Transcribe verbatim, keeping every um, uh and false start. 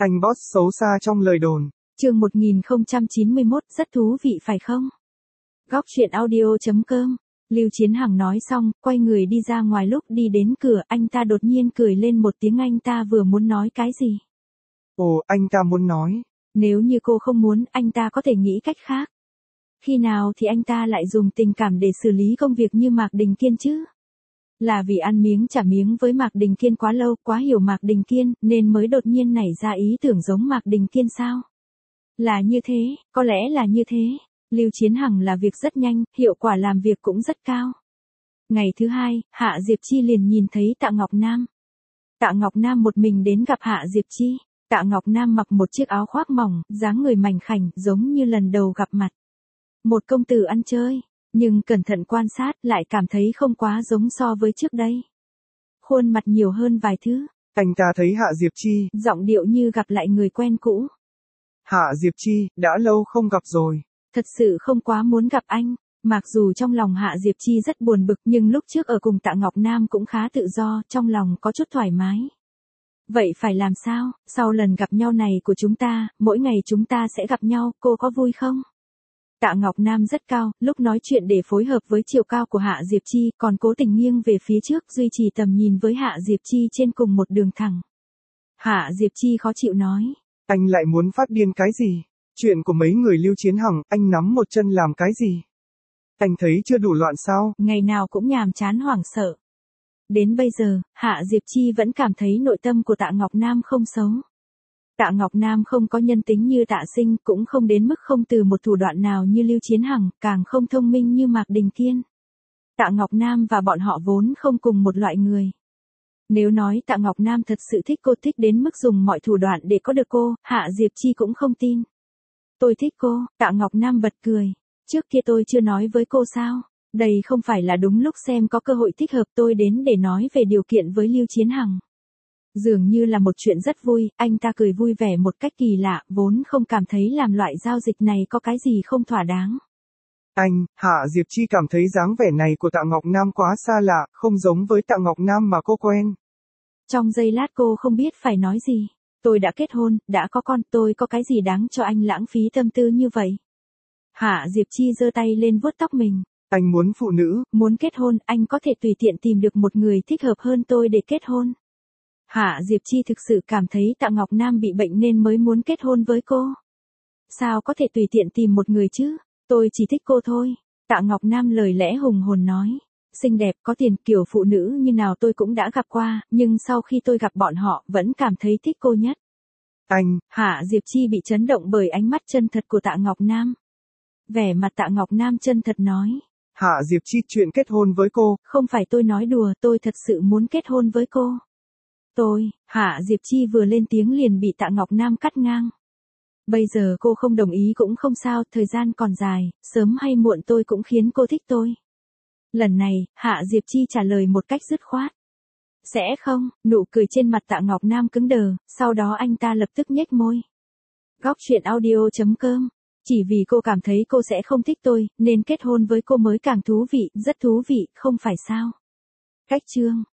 Anh boss xấu xa trong lời đồn. Chương một nghìn không trăm chín mươi mốt, rất thú vị phải không? Góc truyện audio chấm com. Lưu Chiến Hằng nói xong, quay người đi ra ngoài, lúc đi đến cửa, anh ta đột nhiên cười lên một tiếng. Anh ta vừa muốn nói cái gì? Ồ, anh ta muốn nói. Nếu như cô không muốn, anh ta có thể nghĩ cách khác. Khi nào thì anh ta lại dùng tình cảm để xử lý công việc như Mạc Đình Kiên chứ? Là vì ăn miếng trả miếng với Mạc Đình Kiên quá lâu, quá hiểu Mạc Đình Kiên, nên mới đột nhiên nảy ra ý tưởng giống Mạc Đình Kiên sao? Là như thế, có lẽ là như thế. Lưu Chiến Hằng là việc rất nhanh, hiệu quả làm việc cũng rất cao. Ngày thứ hai, Hạ Diệp Chi liền nhìn thấy Tạ Ngọc Nam. Tạ Ngọc Nam một mình đến gặp Hạ Diệp Chi. Tạ Ngọc Nam mặc một chiếc áo khoác mỏng, dáng người mảnh khảnh, giống như lần đầu gặp mặt. Một công tử ăn chơi, nhưng cẩn thận quan sát lại cảm thấy không quá giống so với trước đây. Khuôn mặt nhiều hơn vài thứ. Anh ta thấy Hạ Diệp Chi, giọng điệu như gặp lại người quen cũ. Hạ Diệp Chi, đã lâu không gặp rồi. Thật sự không quá muốn gặp anh. Mặc dù trong lòng Hạ Diệp Chi rất buồn bực, nhưng lúc trước ở cùng Tạ Ngọc Nam cũng khá tự do, trong lòng có chút thoải mái. Vậy phải làm sao? Sau lần gặp nhau này của chúng ta, mỗi ngày chúng ta sẽ gặp nhau, cô có vui không? Tạ Ngọc Nam rất cao, lúc nói chuyện để phối hợp với chiều cao của Hạ Diệp Chi, còn cố tình nghiêng về phía trước, duy trì tầm nhìn với Hạ Diệp Chi trên cùng một đường thẳng. Hạ Diệp Chi khó chịu nói. Anh lại muốn phát điên cái gì? Chuyện của mấy người Lưu Chiến Hằng, anh nắm một chân làm cái gì? Anh thấy chưa đủ loạn sao? Ngày nào cũng nhàm chán hoảng sợ. Đến bây giờ, Hạ Diệp Chi vẫn cảm thấy nội tâm của Tạ Ngọc Nam không xấu. Tạ Ngọc Nam không có nhân tính như Tạ Sinh, cũng không đến mức không từ một thủ đoạn nào như Lưu Chiến Hằng, càng không thông minh như Mạc Đình Kiên. Tạ Ngọc Nam và bọn họ vốn không cùng một loại người. Nếu nói Tạ Ngọc Nam thật sự thích cô, thích đến mức dùng mọi thủ đoạn để có được cô, Hạ Diệp Chi cũng không tin. Tôi thích cô, Tạ Ngọc Nam bật cười. Trước kia tôi chưa nói với cô sao? Đây không phải là đúng lúc xem có cơ hội thích hợp, tôi đến để nói về điều kiện với Lưu Chiến Hằng. Dường như là một chuyện rất vui, anh ta cười vui vẻ một cách kỳ lạ, vốn không cảm thấy làm loại giao dịch này có cái gì không thỏa đáng. Anh, Hạ Diệp Chi cảm thấy dáng vẻ này của Tạ Ngọc Nam quá xa lạ, không giống với Tạ Ngọc Nam mà cô quen. Trong giây lát cô không biết phải nói gì. Tôi đã kết hôn, đã có con, tôi có cái gì đáng cho anh lãng phí tâm tư như vậy? Hạ Diệp Chi giơ tay lên vuốt tóc mình. Anh muốn phụ nữ. Muốn kết hôn, anh có thể tùy tiện tìm được một người thích hợp hơn tôi để kết hôn. Hạ Diệp Chi thực sự cảm thấy Tạ Ngọc Nam bị bệnh nên mới muốn kết hôn với cô. Sao có thể tùy tiện tìm một người chứ? Tôi chỉ thích cô thôi. Tạ Ngọc Nam lời lẽ hùng hồn nói. Xinh đẹp, có tiền, kiểu phụ nữ như nào tôi cũng đã gặp qua, nhưng sau khi tôi gặp bọn họ, vẫn cảm thấy thích cô nhất. Anh, Hạ Diệp Chi bị chấn động bởi ánh mắt chân thật của Tạ Ngọc Nam. Vẻ mặt Tạ Ngọc Nam chân thật nói. Hạ Diệp Chi, chuyện kết hôn với cô. Không phải tôi nói đùa, tôi thật sự muốn kết hôn với cô. Tôi, Hạ Diệp Chi vừa lên tiếng liền bị Tạ Ngọc Nam cắt ngang. Bây giờ cô không đồng ý cũng không sao, thời gian còn dài, sớm hay muộn tôi cũng khiến cô thích tôi. Lần này, Hạ Diệp Chi trả lời một cách dứt khoát. Sẽ không, nụ cười trên mặt Tạ Ngọc Nam cứng đờ, sau đó anh ta lập tức nhếch môi. Góc truyện audio chấm com. Chỉ vì cô cảm thấy cô sẽ không thích tôi, nên kết hôn với cô mới càng thú vị, rất thú vị, không phải sao? Cách chương.